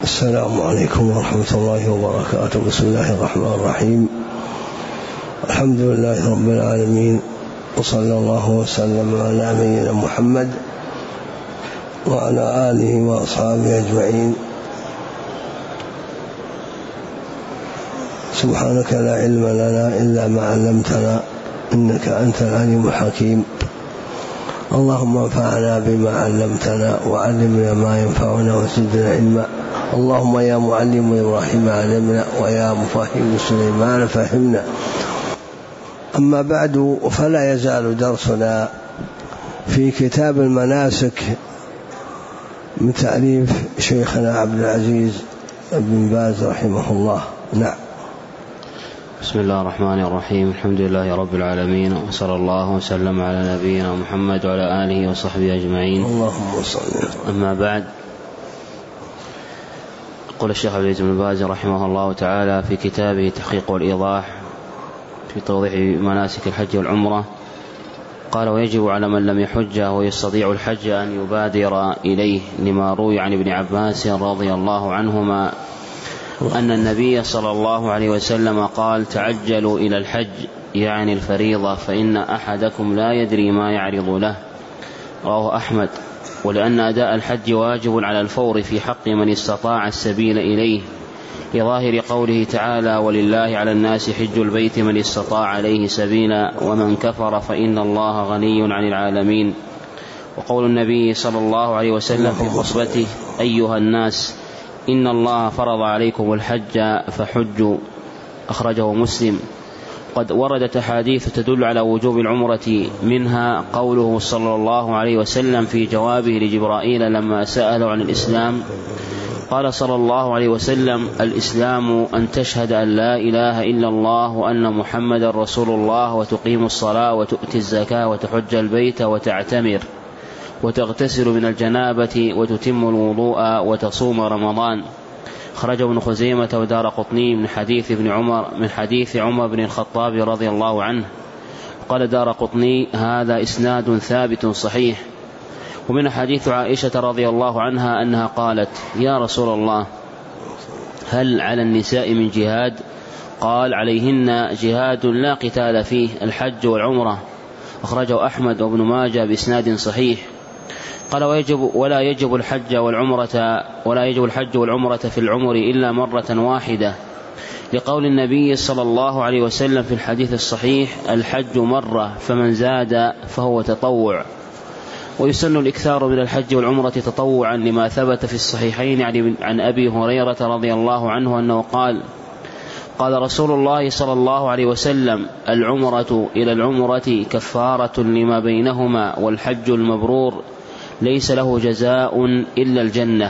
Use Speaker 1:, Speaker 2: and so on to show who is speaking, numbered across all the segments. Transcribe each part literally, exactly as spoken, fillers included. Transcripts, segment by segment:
Speaker 1: السلام عليكم ورحمة الله وبركاته. بسم الله الرحمن الرحيم. الحمد لله رب العالمين، وصلى الله وسلم على نبينا محمد وعلى آله وأصحابه أجمعين. سبحانك لا علم لنا إلا ما علمتنا إنك أنت العليم الحكيم. اللهم انفعنا بما علمتنا وعلمنا ما ينفعنا وزدنا علما. اللهم يا معلم إبراهيم علمنا ويا مفهم سليمان فهمنا. أما بعد، فلا يزال درسنا في كتاب المناسك من تأليف شيخنا عبد العزيز بن باز رحمه الله. نعم.
Speaker 2: بسم الله الرحمن الرحيم. الحمد لله رب العالمين، وصلى الله وسلم على نبينا محمد وعلى آله وصحبه أجمعين.
Speaker 1: اللهم صل.
Speaker 2: أما بعد، قال الشيخ عبد العزيز بن باز رحمه الله تعالى في كتابه تحقيق والإيضاح في توضيح مناسك الحج والعمرة، قال: ويجب على من لم يحج ويستطيع الحج أن يبادر إليه، لما روي عن ابن عباس رضي الله عنهما أن النبي صلى الله عليه وسلم قال: تعجلوا إلى الحج، يعني الفريضة، فإن أحدكم لا يدري ما يعرض له. رواه أحمد. ولأن أداء الحج واجب على الفور في حق من استطاع السبيل إليه، لظاهر قوله تعالى: ولله على الناس حج البيت من استطاع عليه سبيلا، ومن كفر فإن الله غني عن العالمين. وقول النبي صلى الله عليه وسلم في خطبته: أيها الناس، إن الله فرض عليكم الحج فحجوا. أخرجه مسلم. قد وردت أحاديث تدل على وجوب العمرة، منها قوله صلى الله عليه وسلم في جوابه لجبرائيل لما سأله عن الإسلام، قال صلى الله عليه وسلم: الإسلام أن تشهد أن لا إله إلا الله وأن محمد رسول الله، وتقيم الصلاة وتؤتي الزكاة وتحج البيت وتعتمر وتغتسل من الجنابة وتتم الوضوء وتصوم رمضان. خرج ابن خزيمة ودار قطني من حديث ابن عمر من حديث عمر بن الخطاب رضي الله عنه. قال دار قطني: هذا إسناد ثابت صحيح. ومن حديث عائشة رضي الله عنها أنها قالت: يا رسول الله، هل على النساء من جهاد؟ قال: عليهن جهاد لا قتال فيه، الحج والعمرة. أخرجه أحمد وابن ماجه بإسناد صحيح. قال: ويجب ولا يجب الحج والعمرة ولا يجب الحج والعمرة في العمر إلا مرة واحدة، لقول النبي صلى الله عليه وسلم في الحديث الصحيح: الحج مرة، فمن زاد فهو تطوع. ويسن الإكثار من الحج والعمرة تطوعا، لما ثبت في الصحيحين عن أبي هريرة رضي الله عنه أنه قال: قال رسول الله صلى الله عليه وسلم: العمرة إلى العمرة كفارة لما بينهما، والحج المبرور ليس له جزاء إلا الجنة.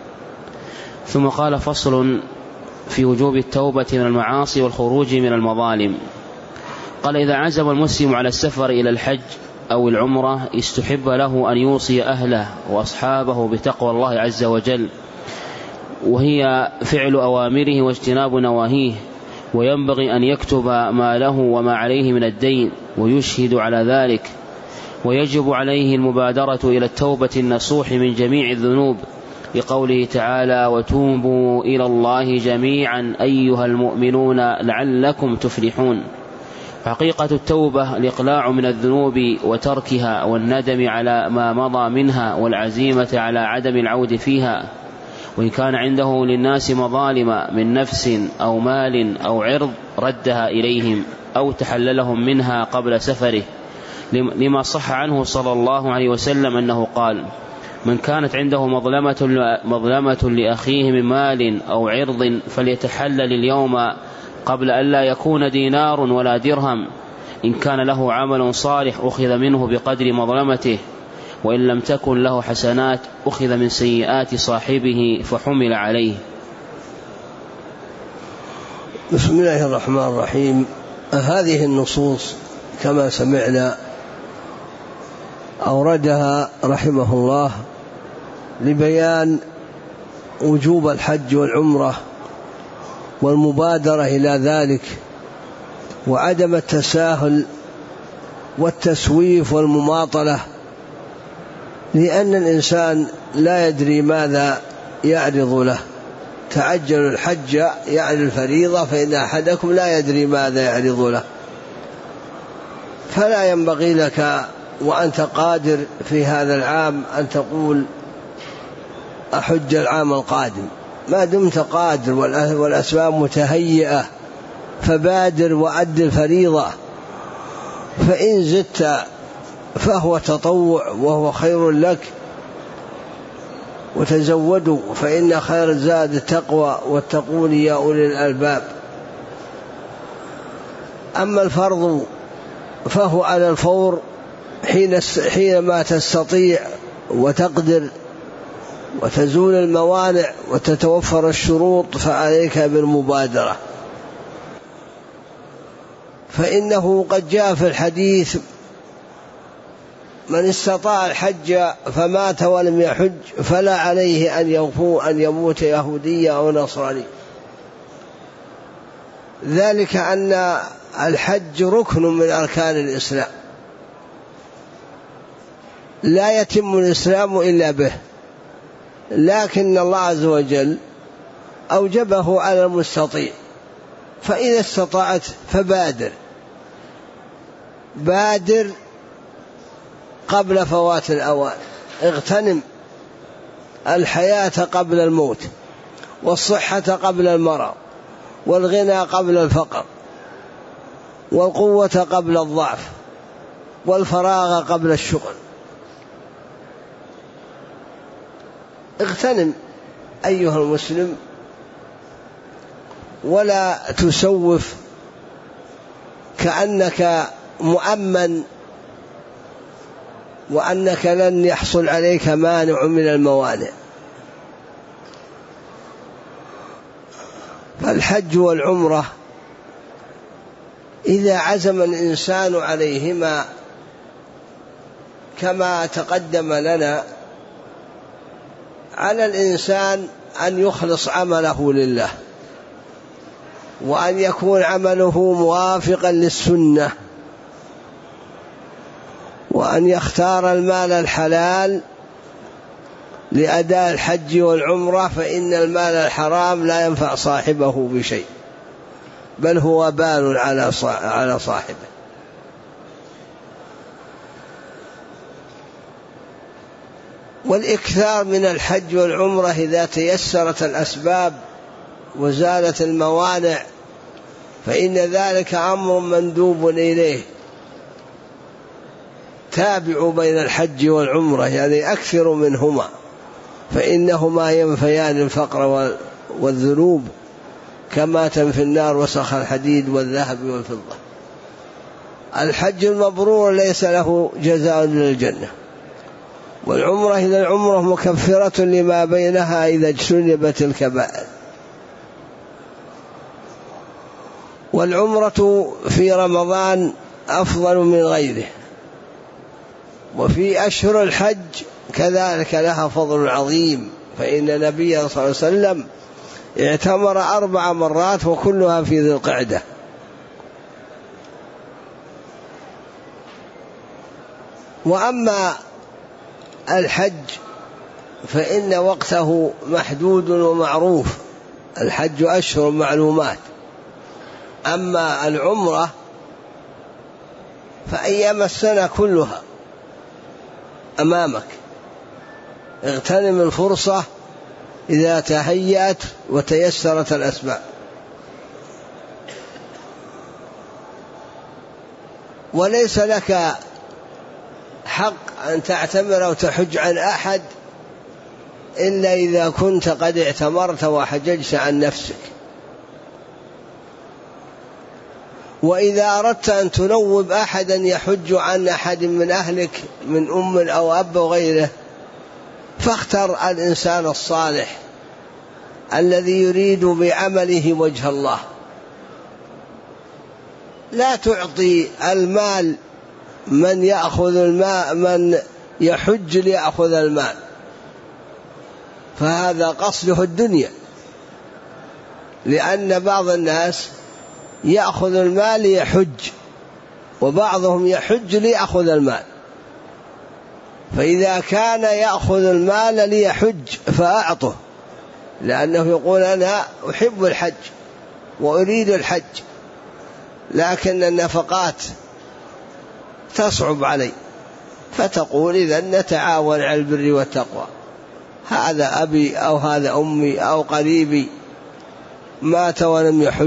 Speaker 2: ثم قال: فصل في وجوب التوبة من المعاصي والخروج من المظالم. قال: إذا عزم المسلم على السفر إلى الحج أو العمرة، استحب له أن يوصي أهله وأصحابه بتقوى الله عز وجل، وهي فعل أوامره واجتناب نواهيه، وينبغي أن يكتب ما له وما عليه من الدين ويشهد على ذلك. ويجب عليه المبادرة إلى التوبة النصوح من جميع الذنوب، لقوله تعالى: وتوبوا إلى الله جميعا أيها المؤمنون لعلكم تفلحون. حقيقة التوبة الإقلاع من الذنوب وتركها، والندم على ما مضى منها، والعزيمة على عدم العود فيها. وإن كان عنده للناس مظالم من نفس أو مال أو عرض، ردها إليهم أو تحللهم منها قبل سفره، لما صح عنه صلى الله عليه وسلم أنه قال: من كانت عنده مظلمة, مظلمة لأخيه من مال أو عرض فليتحلل اليوم قبل أن لا يكون دينار ولا درهم. إن كان له عمل صالح أخذ منه بقدر مظلمته، وإن لم تكن له حسنات أخذ من سيئات صاحبه فحمل عليه.
Speaker 1: بسم الله الرحمن الرحيم. هذه النصوص كما سمعنا أوردها رحمه الله لبيان وجوب الحج والعمرة والمبادرة إلى ذلك، وعدم التساهل والتسويف والمماطلة، لأن الإنسان لا يدري ماذا يعرض له، تعجلوا الحج يعني الفريضة فإن أحدكم لا يدري ماذا يعرض له، فلا ينبغي لك وأنت قادر في هذا العام أن تقول أحج العام القادم، ما دمت قادر والأسباب متهيئة فبادر وأد الفريضة، فإن زدت فهو تطوع وهو خير لك، وتزودوا فإن خير الزاد التقوى واتقون يا أولي الألباب. أما الفرض فهو على الفور حينما تستطيع وتقدر وتزول الموانع وتتوفر الشروط، فعليك بالمبادرة، فإنه قد جاء في الحديث: من استطاع الحج فمات ولم يحج فلا عليه أن يغفو أن يموت يهوديا أو نصراني. ذلك أن الحج ركن من أركان الإسلام، لا يتم الإسلام إلا به، لكن الله عز وجل أوجبه على المستطيع، فإذا استطعت فبادر بادر قبل فوات الأوان، اغتنم الحياة قبل الموت، والصحة قبل المرض، والغنى قبل الفقر، والقوة قبل الضعف، والفراغ قبل الشغل. اغتنم أيها المسلم، ولا تسوف كأنك مؤمن وأنك لن يحصل عليك مانع من الموانع. فالحج والعمرة إذا عزم الإنسان عليهما كما تقدم لنا، على الإنسان أن يخلص عمله لله، وأن يكون عمله موافقا للسنة، وأن يختار المال الحلال لأداء الحج والعمرة، فإن المال الحرام لا ينفع صاحبه بشيء، بل هو بال على صاحبه. والإكثار من الحج والعمرة إذا تيسرت الأسباب وزالت الموانع، فإن ذلك أمر مندوب إليه. تابعوا بين الحج والعمرة، يعني أكثروا منهما، فإنهما ينفيان الفقر والذنوب كما تنفي النار وسخ الحديد والذهب والفضة. الحج المبرور ليس له جزاء إلا الجنة، والعمرة إذا العمرة مكفرة لما بينها إذا اجتنبت الكبائر. والعمرة في رمضان أفضل من غيره، وفي أشهر الحج كذلك لها فضل عظيم، فإن النبي صلى الله عليه وسلم اعتمر أربع مرات وكلها في ذي القعدة. وأما الحج فإن وقته محدود ومعروف، الحج أشهر معلومات. أما العمرة فأيام السنة كلها أمامك، اغتنم الفرصة إذا تهيأت وتيسرت الأسباب. وليس لك حق أن تعتمر أو تحج عن أحد إلا إذا كنت قد اعتمرت وحججت عن نفسك. وإذا أردت أن تنوب أحدا يحج عن أحد من أهلك من أم أو أب وغيره، فاختر الإنسان الصالح الذي يريد بعمله وجه الله. لا تعطي المال من يأخذ الماء من يحج ليأخذ المال، فهذا قصده الدنيا، لأن بعض الناس يأخذ المال ليحج، وبعضهم يحج ليأخذ المال. فإذا كان يأخذ المال ليحج فأعطه، لأنه يقول أنا أحب الحج وأريد الحج، لكن النفقات تصعب علي، فتقول إذن نتعاون على البر والتقوى، هذا أبي أو هذا أمي أو قريبي مات ولم يحج،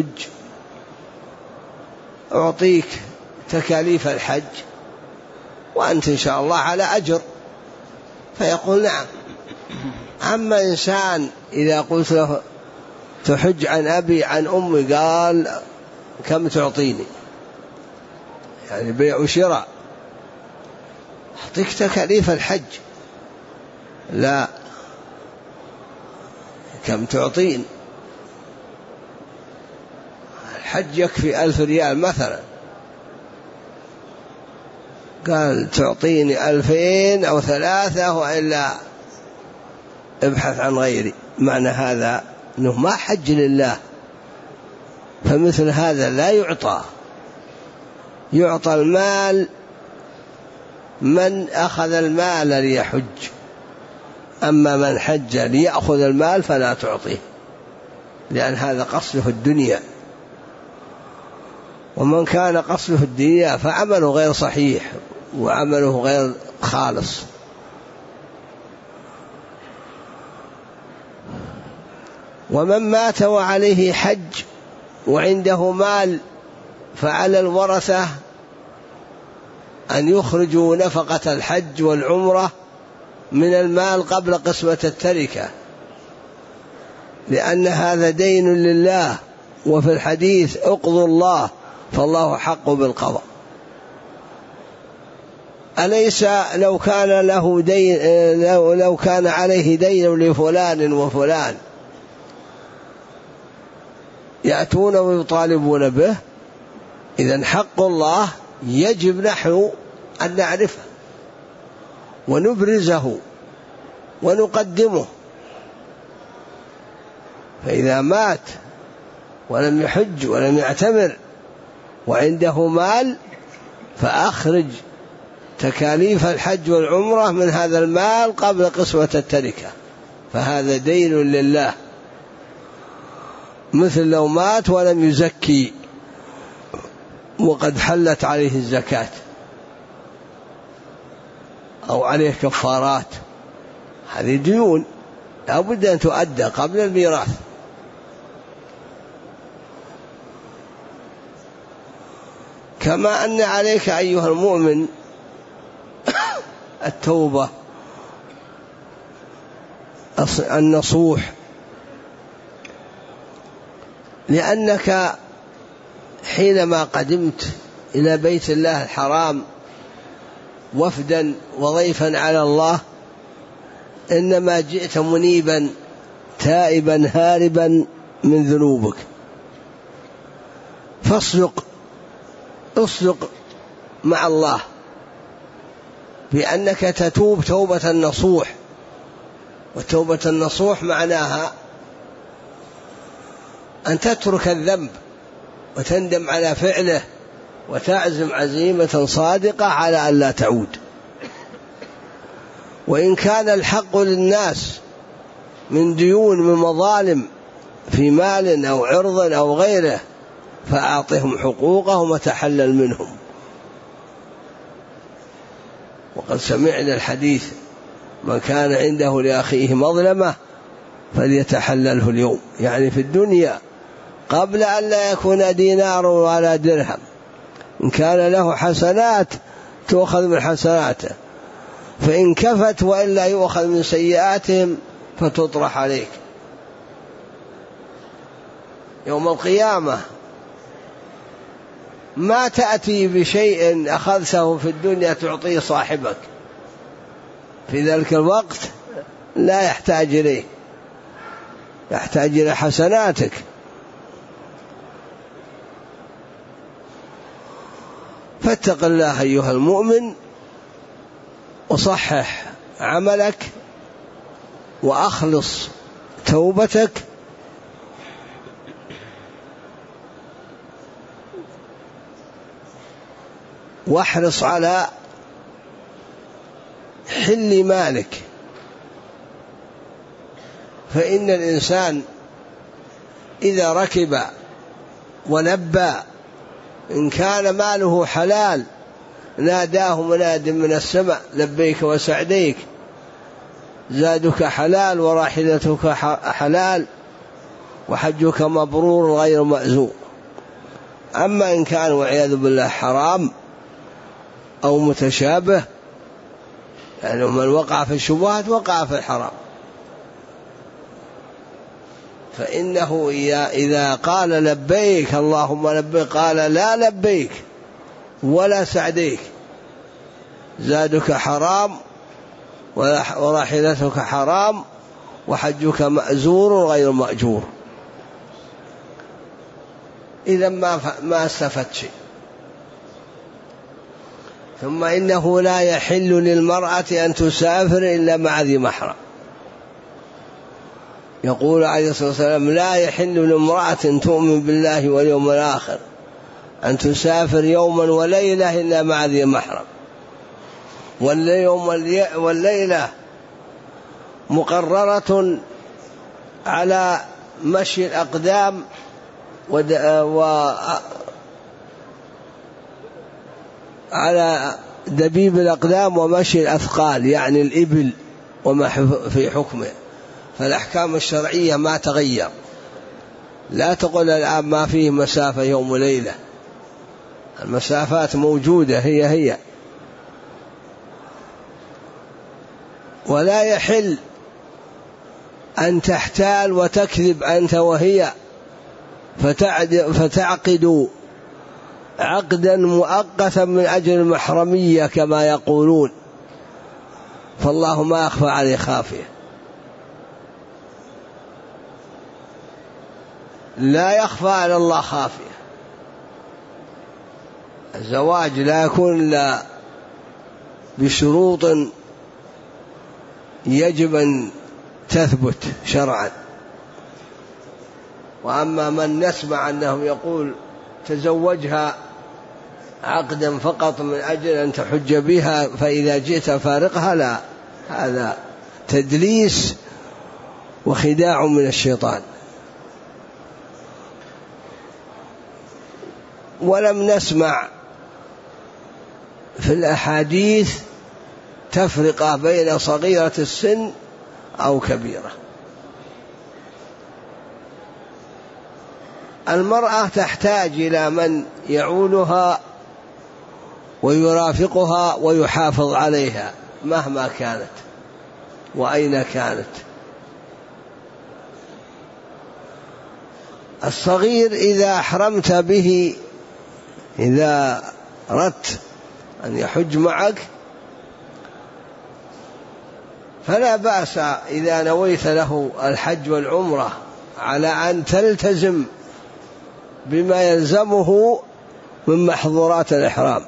Speaker 1: أعطيك تكاليف الحج وأنت إن شاء الله على أجر، فيقول نعم. أما إنسان إذا قلت له تحج عن أبي عن أمي قال كم تعطيني، يعني بيع وشراء، أعطيك تكاليف الحج، لا، كم تعطين، الحج يكفي ألف ريال مثلا، قال تعطيني ألفين أو ثلاثة وإلا ابحث عن غيري، معنى هذا أنه ما حج لله، فمثل هذا لا يعطى، يعطى المال من أخذ المال ليحج، أما من حج ليأخذ المال فلا تعطيه، لأن هذا قصده الدنيا، ومن كان قصده الدنيا فعمله غير صحيح وعمله غير خالص. ومن مات وعليه حج وعنده مال فعلى الورثة أن يخرجوا نفقة الحج والعمرة من المال قبل قسمة التركة، لأن هذا دين لله، وفي الحديث اقضوا الله فالله حق بالقضاء. أليس لو كان له دين، لو, لو كان عليه دين لفلان وفلان يأتون ويطالبون به، إذن حق الله يجب نحن أن نعرفه ونبرزه ونقدمه. فإذا مات ولم يحج ولم يعتمر وعنده مال فأخرج تكاليف الحج والعمرة من هذا المال قبل قسمة التركة، فهذا دين لله، مثل لو مات ولم يزكي وقد حلت عليه الزكاة أو عليه كفارات، هذه ديون لا بد أن تؤدى قبل الميراث. كما أن عليك أيها المؤمن التوبة النصوح، لأنك حينما قدمت إلى بيت الله الحرام وفدا وضيفا على الله إنما جئت منيبا تائبا هاربا من ذنوبك، فاصدق اصدق مع الله بأنك تتوب توبة النصوح. والتوبة النصوح معناها أن تترك الذنب وتندم على فعله وتعزم عزيمة صادقة على أن لا تعود. وإن كان الحق للناس من ديون من مظالم في مال أو عرض أو غيره فأعطهم حقوقهم وتحلل منهم. وقد سمعنا الحديث من كان عنده لأخيه مظلمة فليتحلله اليوم، يعني في الدنيا قبل أن لا يكون دينار ولا درهم. إن كان له حسنات تؤخذ من حسناته، فإن كفت وإلا يؤخذ من سيئاتهم فتطرح عليك يوم القيامة. ما تأتي بشيء أخذته في الدنيا تعطيه صاحبك في ذلك الوقت، لا يحتاج إليه، يحتاج إلى حسناتك. فاتق الله أيها المؤمن وصحح عملك وأخلص توبتك، واحرص على حل مالك فإن الإنسان إذا ركب ولبى إن كان ماله حلال ناداه مناد من السماء لبيك وسعديك، زادك حلال وراحلتك حلال وحجك مبرور غير مأزور. أما إن كان والعياذ بالله حرام أو متشابه، يعني من وقع في الشبهات وقع في الحرام، فإنه إذا قال لبيك اللهم لبيك قال لا لبيك ولا سعديك، زادك حرام وراحلتك حرام وحجك مأزور غير مأجور، إذا ما ما استفدت شيء. ثم إنه لا يحل للمرأة أن تسافر إلا مع ذي محرم. يقول عليه الصلاة والسلام لا يحل لامرأة تؤمن بالله واليوم الآخر أن تسافر يوما وليلة إلا مع ذي محرم، واليوم والليلة مقررة على مشي الأقدام وعلى دبيب الأقدام ومشي الأثقال، يعني الإبل وما في حكمه، فالأحكام الشرعية ما تغير. لا تقول الآن ما فيه مسافة يوم وليلة، المسافات موجودة هي هي. ولا يحل أن تحتال وتكذب أنت وهي فتعقد عقدا مؤقتا من أجل المحرمية كما يقولون، فالله ما أخفى عليه خافية. لا يخفى على الله خافية. الزواج لا يكون إلا بشروط يجب أن تثبت شرعا. وأما من نسمع أنهم يقول تزوجها عقدا فقط من أجل أن تحج بها فإذا جئت فارقها، لا، هذا تدليس وخداع من الشيطان. ولم نسمع في الأحاديث تفرقة بين صغيرة السن أو كبيرة. المرأة تحتاج إلى من يعولها ويرافقها ويحافظ عليها مهما كانت وأين كانت. الصغير إذا أحرمت به، إذا أردت أن يحج معك فلا بأس إذا نويت له الحج والعمرة على أن تلتزم بما يلزمه من محظورات الإحرام.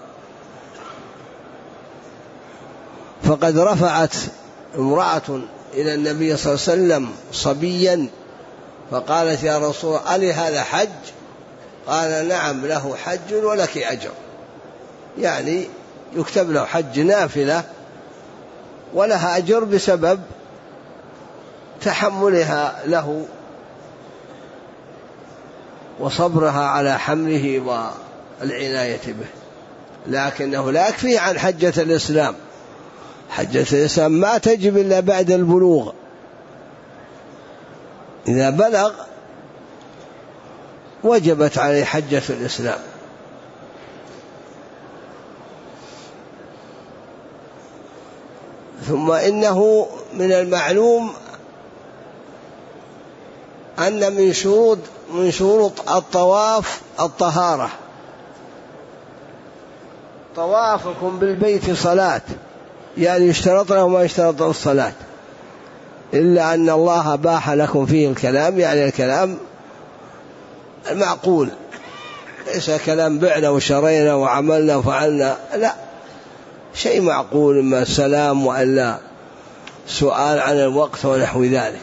Speaker 1: فقد رفعت امرأة إلى النبي صلى الله عليه وسلم صبيا فقالت يا رسول الله ألي هذا حج؟ قال نعم له حج ولك أجر، يعني يكتب له حج نافلة ولها أجر بسبب تحملها له وصبرها على حمله والعناية به. لكنه لا يكفي عن حجة الإسلام. حجة الإسلام ما تجب إلا بعد البلوغ، إذا بلغ وجبت عليه حجة الإسلام. ثم إنه من المعلوم أن من شروط من شروط الطواف الطهارة. طوافكم بالبيت صلاة، يعني يشترط له ما يشترط الصلاة، إلا أن الله باح لكم فيه الكلام، يعني الكلام المعقول، ليس كلام بعنا وشرينا وعملنا وفعلنا، لا، شيء معقول، إما السلام وإلا سؤال عن الوقت ونحو ذلك.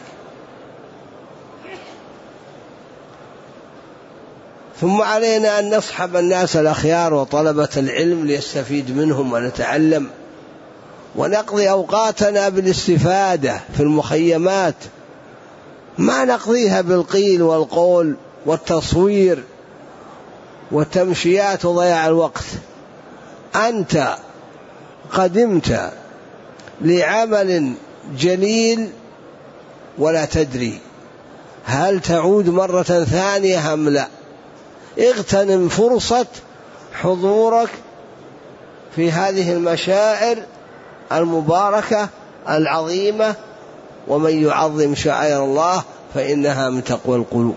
Speaker 1: ثم علينا أن نصحب الناس الأخيار وطلبة العلم ليستفيد منهم ونتعلم، ونقضي أوقاتنا بالاستفادة في المخيمات ما نقضيها بالقيل والقول والتصوير والتمشيات وضياع الوقت. أنت قدمت لعمل جليل ولا تدري هل تعود مرة ثانية أم لا. اغتنم فرصة حضورك في هذه المشاعر المباركة العظيمة، ومن يعظم شعائر الله فإنها من تقوى القلوب.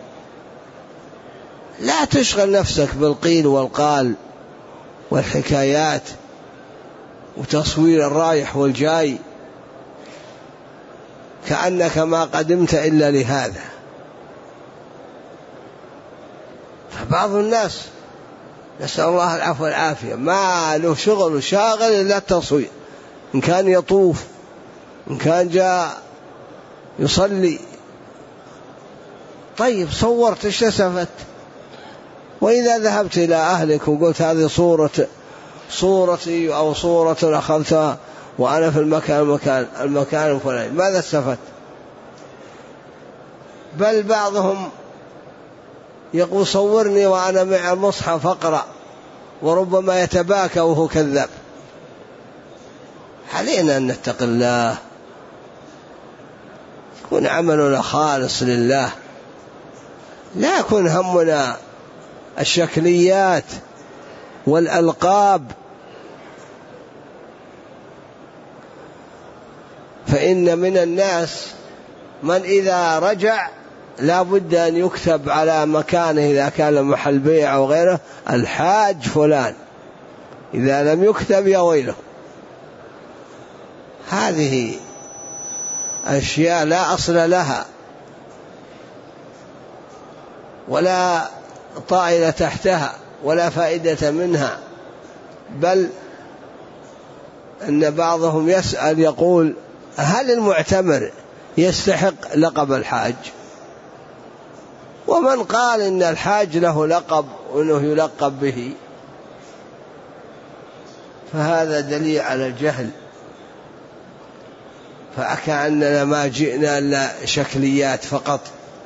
Speaker 1: لا تشغل نفسك بالقيل والقال والحكايات وتصوير الرايح والجاي كأنك ما قدمت إلا لهذا. فبعض الناس نسأل الله العفو والعافية ما له شغل شاغل إلا التصوير، إن كان يطوف، إن كان جاء يصلي. طيب صورت إيش استفدت؟ وإذا ذهبت إلى أهلك وقلت هذه صورة صورتي أو صورة أخذتها وأنا في المكان المكان المكان الفلاني، ماذا استفدت؟ بل بعضهم يقول صورني وأنا مع المصحف أقرأ، وربما يتباكى وهو كذاب. علينا أن نتقي الله، يكون عملنا خالص لله، لا يكون همنا الشكليات والألقاب. فإن من الناس من إذا رجع لا بد أن يكتب على مكانه إذا كان محل بيع أو غيره الحاج فلان، إذا لم يكتب يا ويله. هذه أشياء لا أصل لها ولا طائل تحتها ولا فائدة منها، بل أن بعضهم يسأل يقول هل المعتمر يستحق لقب الحاج؟ ومن قال إن الحاج له لقب وأنه يلقب به فهذا دليل على الجهل، فكأننا ما جئنا إلا شكليات فقط.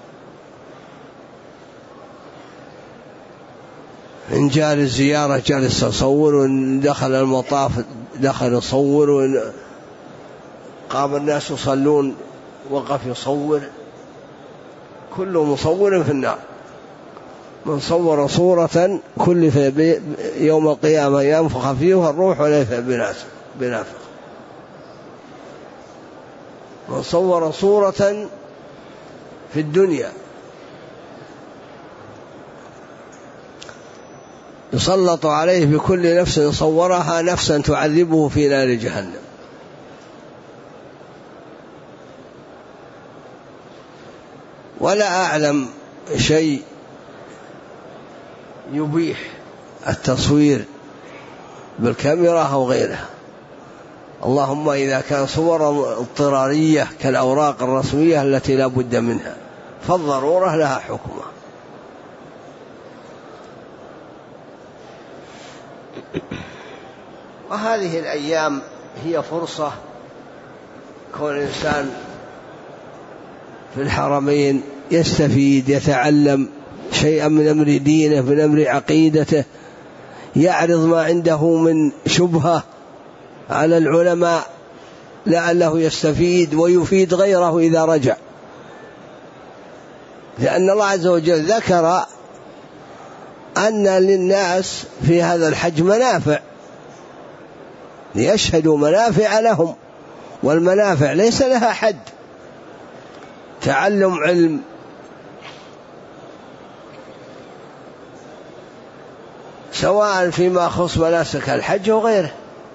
Speaker 1: إن جاء للزيارة جالس يصور، وإن دخل المطاف دخل يصور، وإن قام الناس يصلون وقف يصور. كل مصور في النار. من صور صورة كلف يوم القيامة ينفخ فيه الروح وليس بنافخ. من صور صورة في الدنيا يسلط عليه بكل نفس صورها نفسا تعذبه في نار جهنم. ولا أعلم شيء يبيح التصوير بالكاميرا أو غيرها، اللهم إذا كان صور اضطرارية كالأوراق الرسمية التي لا بد منها فالضرورة لها حكمها. وهذه الأيام هي فرصة كون الإنسان في الحرمين يستفيد، يتعلم شيئا من أمر دينه، من أمر عقيدته، يعرض ما عنده من شبهة على العلماء لعله يستفيد ويفيد غيره إذا رجع. لأن الله عز وجل ذكر أن للناس في هذا الحج منافع ليشهدوا منافع لهم، والمنافع ليس لها حد. تعلم علم، سواء فيما يخص مناسك الحج وغيره،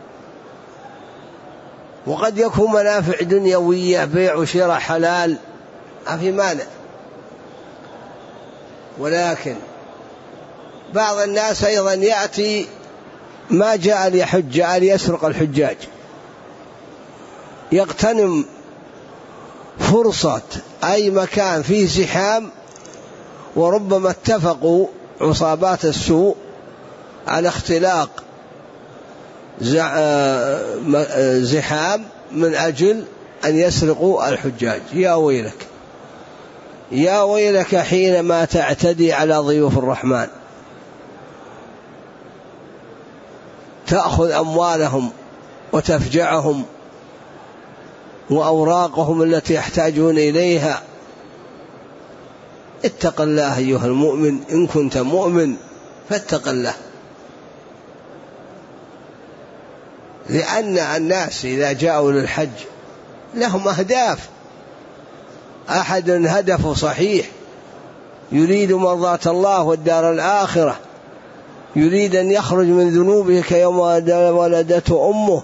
Speaker 1: وقد يكون منافع دنيوية بيع وشراء حلال ما في مانع. ولكن بعض الناس أيضا يأتي ما جاء ليحج، جاء ليسرق الحجاج، يغتنم فرصة أي مكان فيه زحام، وربما اتفقوا عصابات السوء على اختلاق زحام من أجل أن يسرقوا الحجاج. يا ويلك، يا ويلك حينما تعتدي على ضيوف الرحمن، تأخذ أموالهم وتفجعهم وأوراقهم التي يحتاجون إليها. اتق الله أيها المؤمن، إن كنت مؤمن فاتق الله، لأن الناس إذا جاءوا للحج لهم أهداف. أحد هدفه صحيح، يريد مرضاة الله والدار الآخرة، يريد أن يخرج من ذنوبه كيوم ولدته أمه.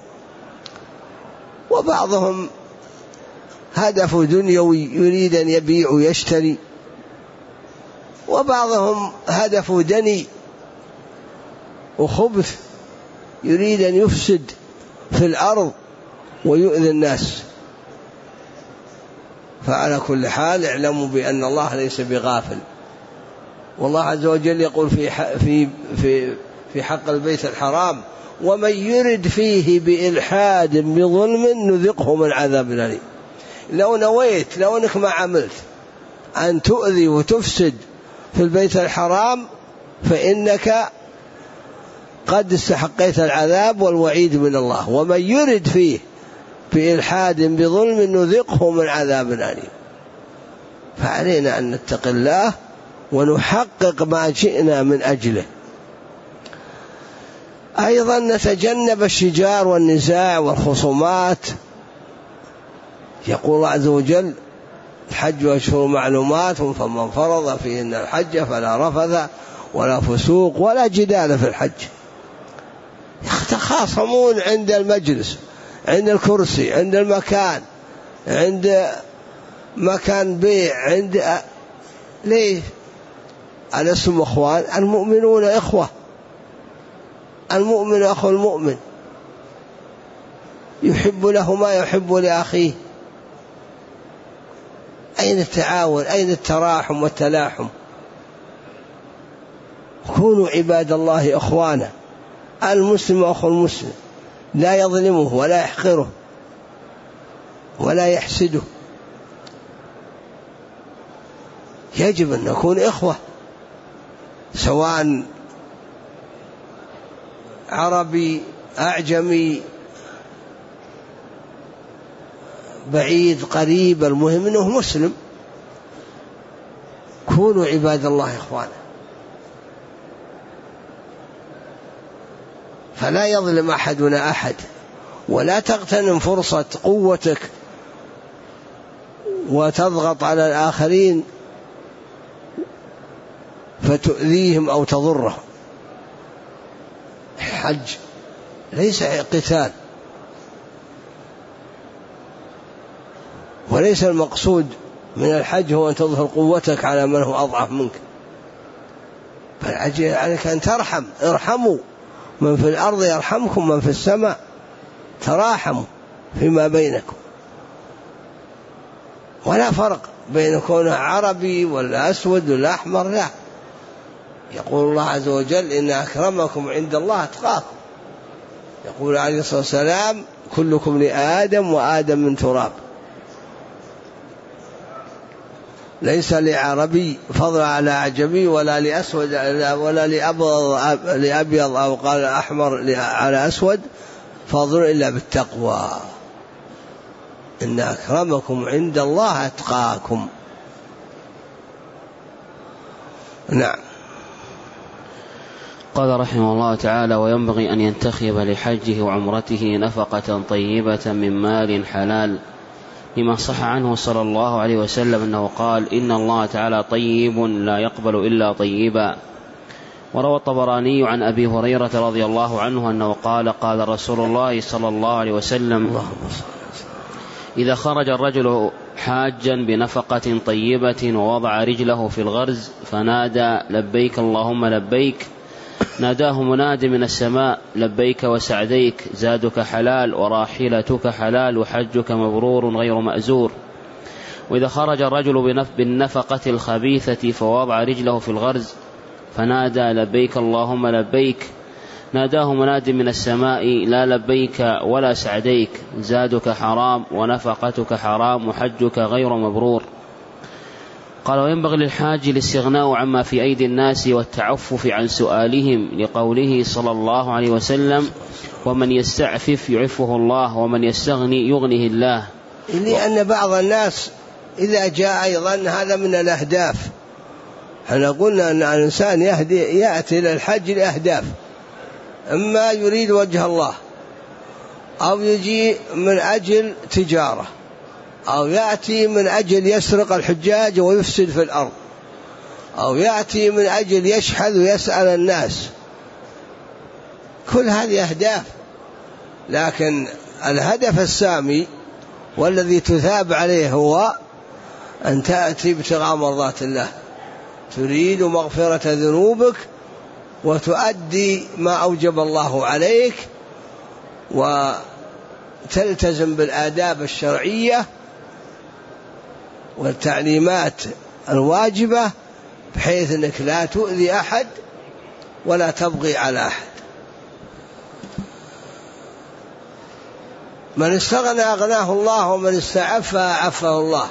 Speaker 1: وبعضهم هدفه دنيوي، يريد أن يبيع ويشتري. وبعضهم هدفه دني وخبث، يريد أن يفسد في الأرض ويؤذي الناس. فعلى كل حال اعلموا بأن الله ليس بغافل. والله عز وجل يقول في في في في حق البيت الحرام: ومن يرد فيه بإلحاد بظلم نذقه من عذاب أليم. لو نويت، لو انك ما عملت أن تؤذي وتفسد في البيت الحرام فإنك قد استحقيت العذاب والوعيد من الله. ومن يرد فيه بإلحاد بظلم نذقه من عذاب أليم. فعلينا أن نتقي الله ونحقق ما جئنا من أجله. أيضا نتجنب الشجار والنزاع والخصومات. يقول الله عز وجل: الحج أشهر معلومات فمن فرض فيهن الحج فلا رفث ولا فسوق ولا جدال في الحج. يتخاصمون عند المجلس، عند الكرسي، عند المكان، عند مكان بيع، عند أ... ليه؟ ألستم أخوان؟ المؤمنون إخوة، المؤمن أخو المؤمن، يحب له ما يحب لأخيه. أين التعاون؟ أين التراحم والتلاحم؟ كونوا عباد الله إخوانا. المسلم أخو المسلم، لا يظلمه ولا يحقره ولا يحسده. يجب أن نكون إخوة، سواء عربي أعجمي بعيد قريب، المهم أنه مسلم. كونوا عباد الله إخوانا، فلا يظلم أحدنا أحد، ولا تغتنم فرصة قوتك وتضغط على الآخرين فتؤذيهم أو تضرهم. الحج ليس قتال، وليس المقصود من الحج هو أن تظهر قوتك على من هو أضعف منك. فالحج عليك أن ترحم. ارحموا من في الأرض يرحمكم من في السماء. تراحموا فيما بينكم، ولا فرق بين كونه عربي ولا أسود ولا أحمر، لا. يقول الله عز وجل: إن أكرمكم عند الله أتقاكم. يقول عليه الصلاة والسلام: كلكم لآدم وآدم من تراب. ليس لعربي فضل على أعجمي، ولا لأسود ولا لأبيض أو قال أحمر على أسود فضل إلا بالتقوى. إن أكرمكم عند الله أتقاكم. نعم.
Speaker 2: قال رحمه الله تعالى: وينبغي أن ينتخب لحجه وعمرته نفقة طيبة من مال حلال، لما صح عنه صلى الله عليه وسلم أنه قال: إن الله تعالى طيب لا يقبل إلا طيبا. وروى الطبراني عن أبي هريرة رضي الله عنه أنه قال: قال رسول الله صلى الله عليه وسلم: إذا خرج الرجل حاجا بنفقة طيبة ووضع رجله في الغرز فنادى: لبيك اللهم لبيك، ناداه مناد من السماء: لبيك وسعديك، زادك حلال وراحلتك حلال وحجك مبرور غير مأزور. وإذا خرج الرجل بالنفقة الخبيثة فوضع رجله في الغرز فنادى: لبيك اللهم لبيك، ناداه مناد من السماء: لا لبيك ولا سعديك، زادك حرام ونفقتك حرام وحجك غير مبرور. قال وينبغي للحاج الاستغناء عما في أيدي الناس والتعفف عن سؤالهم لقوله صلى الله عليه وسلم ومن يستعفف يعفه الله ومن يستغني يغنه الله.
Speaker 1: لأن بعض الناس إذا جاء أيضا هذا من الأهداف. احنا قلنا أن الإنسان يهدي يأتي إلى الحج لأهداف، إما يريد وجه الله، أو يجي من أجل تجارة، أو يأتي من أجل يسرق الحجاج ويفسد في الأرض، أو يأتي من أجل يشحذ ويسأل الناس. كل هذه أهداف، لكن الهدف السامي والذي تثاب عليه هو أن تأتي ابتغاء مرضات الله، تريد مغفرة ذنوبك وتؤدي ما أوجب الله عليك وتلتزم بالآداب الشرعية والتعليمات الواجبة بحيث أنك لا تؤذي أحد ولا تبغي على أحد. من استغنى أغناه الله ومن استعفى عفه الله.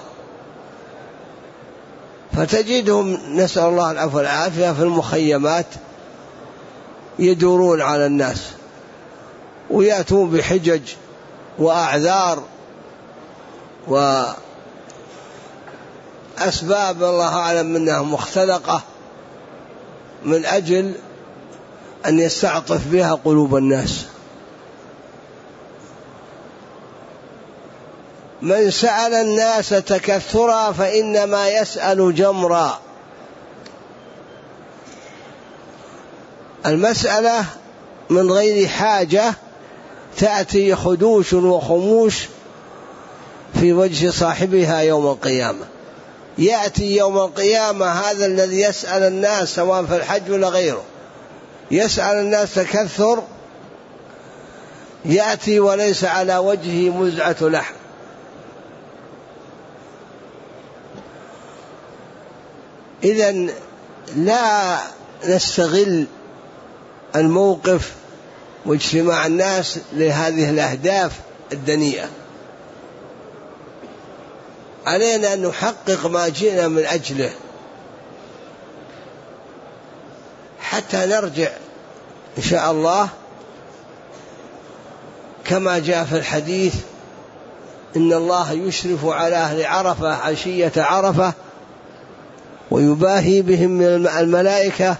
Speaker 1: فتجدهم نسأل الله العفو والعافية في المخيمات يدورون على الناس ويأتون بحجج وأعذار وأسباب الله أعلم منها مختلقة من أجل أن يستعطف بها قلوب الناس. من سأل الناس تكثرا فإنما يسأل جمرا. المسألة من غير حاجة تأتي خدوش وخموش في وجه صاحبها يوم القيامة. يأتي يوم القيامة هذا الذي يسأل الناس سواء في الحج ولا غيره، يسأل الناس تكثر، يأتي وليس على وجهه مزعة لحم. إذن لا نستغل الموقف واجتماع الناس لهذه الأهداف الدنيئة. علينا أن نحقق ما جئنا من أجله حتى نرجع إن شاء الله كما جاء في الحديث إن الله يشرف على أهل عرفة عشية عرفة ويباهي بهم من الملائكة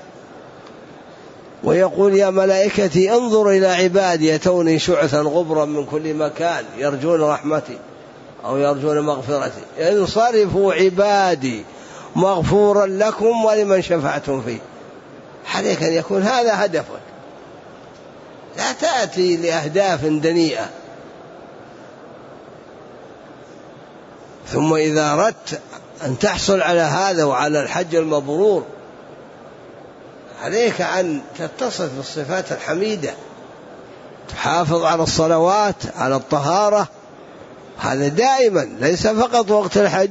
Speaker 1: ويقول يا ملائكتي انظر إلى عبادي يأتوني شعثا غبرا من كل مكان يرجون رحمتي أو يرجون مغفرتي انصرفوا عبادي مغفورا لكم ولمن شفعتم فيه. عليك أن يكون هذا هدفك، لا تأتي لأهداف دنيئة. ثم إذا أردت أن تحصل على هذا وعلى الحج المبرور عليك أن تتصف بالصفات الحميدة، تحافظ على الصلوات، على الطهارة، هذا دائما ليس فقط وقت الحج.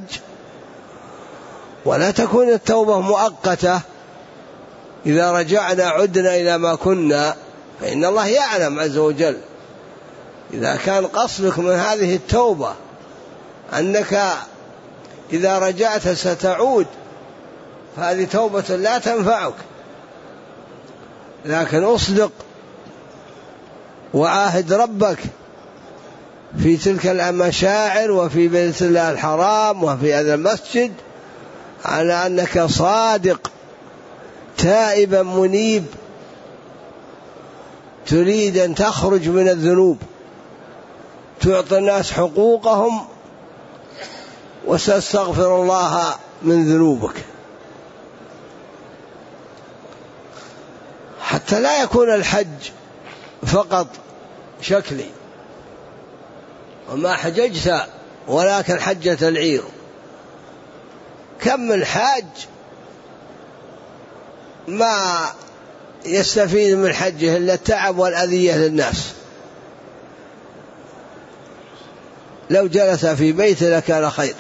Speaker 1: ولا تكون التوبة مؤقتة، إذا رجعنا عدنا إلى ما كنا، فإن الله يعلم عز وجل. إذا كان قصدك من هذه التوبة أنك إذا رجعت ستعود، فهذه توبة لا تنفعك. لكن أصدق وعاهد ربك في تلك المشاعر وفي بيت الله الحرام وفي هذا المسجد على أنك صادق تائبا منيب تريد أن تخرج من الذنوب، تعطي الناس حقوقهم وستستغفر الله من ذنوبك، حتى لا يكون الحج فقط شكلي وما حججت ولكن حجة العير. كم من حاج ما يستفيد من حجه إلا التعب والأذية للناس، لو جلس في بيته لكان خير.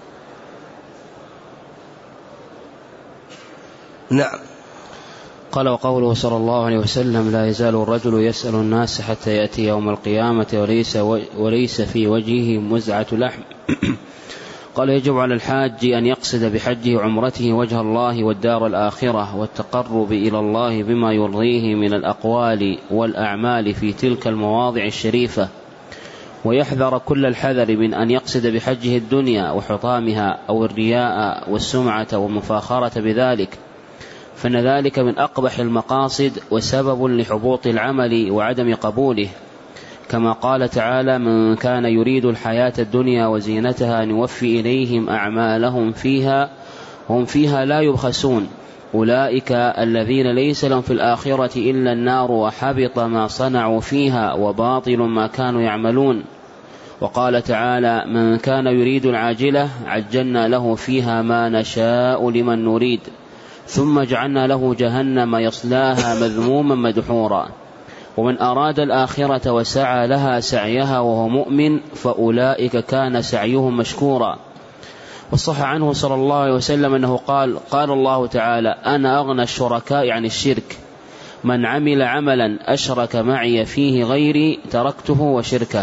Speaker 1: نعم.
Speaker 2: قال وقوله صلى الله عليه وسلم لا يزال الرجل يسأل الناس حتى يأتي يوم القيامة وليس, وليس في وجهه مزعة لحم قال يجب على الحاج أن يقصد بحجه وعمرته وجه الله والدار الآخرة والتقرب إلى الله بما يرضيه من الأقوال والأعمال في تلك المواضع الشريفة، ويحذر كل الحذر من أن يقصد بحجه الدنيا وحطامها أو الرياء والسمعة والمفاخرة بذلك، فإن ذلك من أقبح المقاصد وسبب لحبوط العمل وعدم قبوله، كما قال تعالى: من كان يريد الحياة الدنيا وزينتها نوفي إليهم أعمالهم فيها هم فيها لا يبخسون أولئك الذين ليس لهم في الآخرة إلا النار وحبط ما صنعوا فيها وباطل ما كانوا يعملون. وقال تعالى: من كان يريد العاجلة عجلنا له فيها ما نشاء لمن نريد ثم جعلنا له جهنم يصلاها مذموما مدحورا. ومن أراد الآخرة وسعى لها سعيها وهو مؤمن فأولئك كان سعيهم مشكورا. وصح عنه صلى الله عليه وسلم أنه قال: قال الله تعالى: أنا أغنى الشركاء عن الشرك، من عمل عملا أشرك معي فيه غيري تركته وشركه.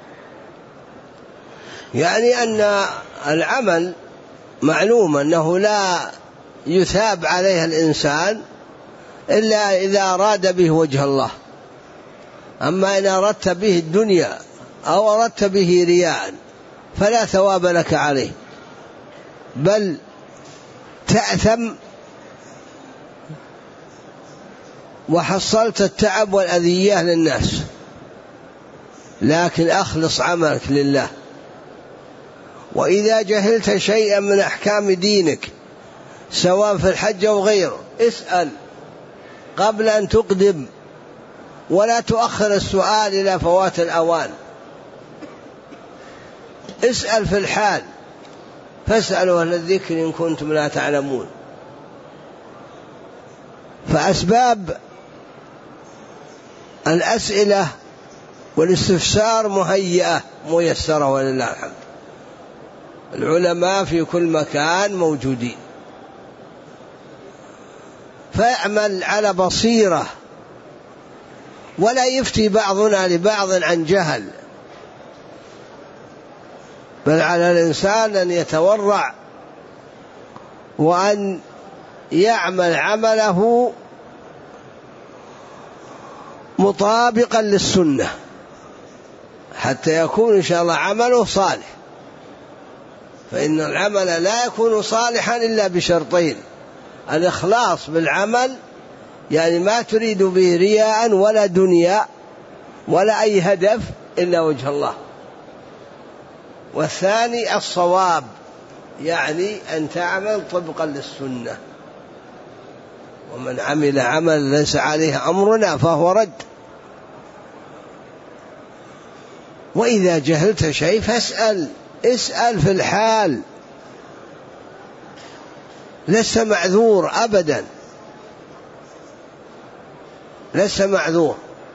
Speaker 1: يعني أن العمل معلوم أنه لا يثاب عليها الإنسان إلا إذا أراد به وجه الله، أما إن أردت به الدنيا أو أردت به رياء فلا ثواب لك عليه، بل تأثم وحصلت التعب والأذية للناس. لكن أخلص عملك لله. وإذا جهلت شيئا من أحكام دينك سواء في الحج أو غيره اسأل قبل أن تقدم، ولا تؤخر السؤال إلى فوات الأوان. اسأل في الحال، فاسألوا أهل الذكر إن كنتم لا تعلمون. فأسباب الأسئلة والاستفسار مهيئة ميسرة ولله الحمد. العلماء في كل مكان موجودين، فاعمل على بصيرة، ولا يفتي بعضنا لبعض عن جهل، بل على الإنسان أن يتورع وأن يعمل عمله مطابقا للسنة حتى يكون إن شاء الله عمله صالح. فإن العمل لا يكون صالحا إلا بشرطين: الإخلاص بالعمل، يعني ما تريد به رياء ولا دنيا ولا أي هدف إلا وجه الله. والثاني الصواب، يعني أن تعمل طبقا للسنة. ومن عمل عمل ليس عليه أمرنا فهو رد. وإذا جهلت شيء فاسأل، اسأل في الحال، لست معذور أبدا، لست معذور.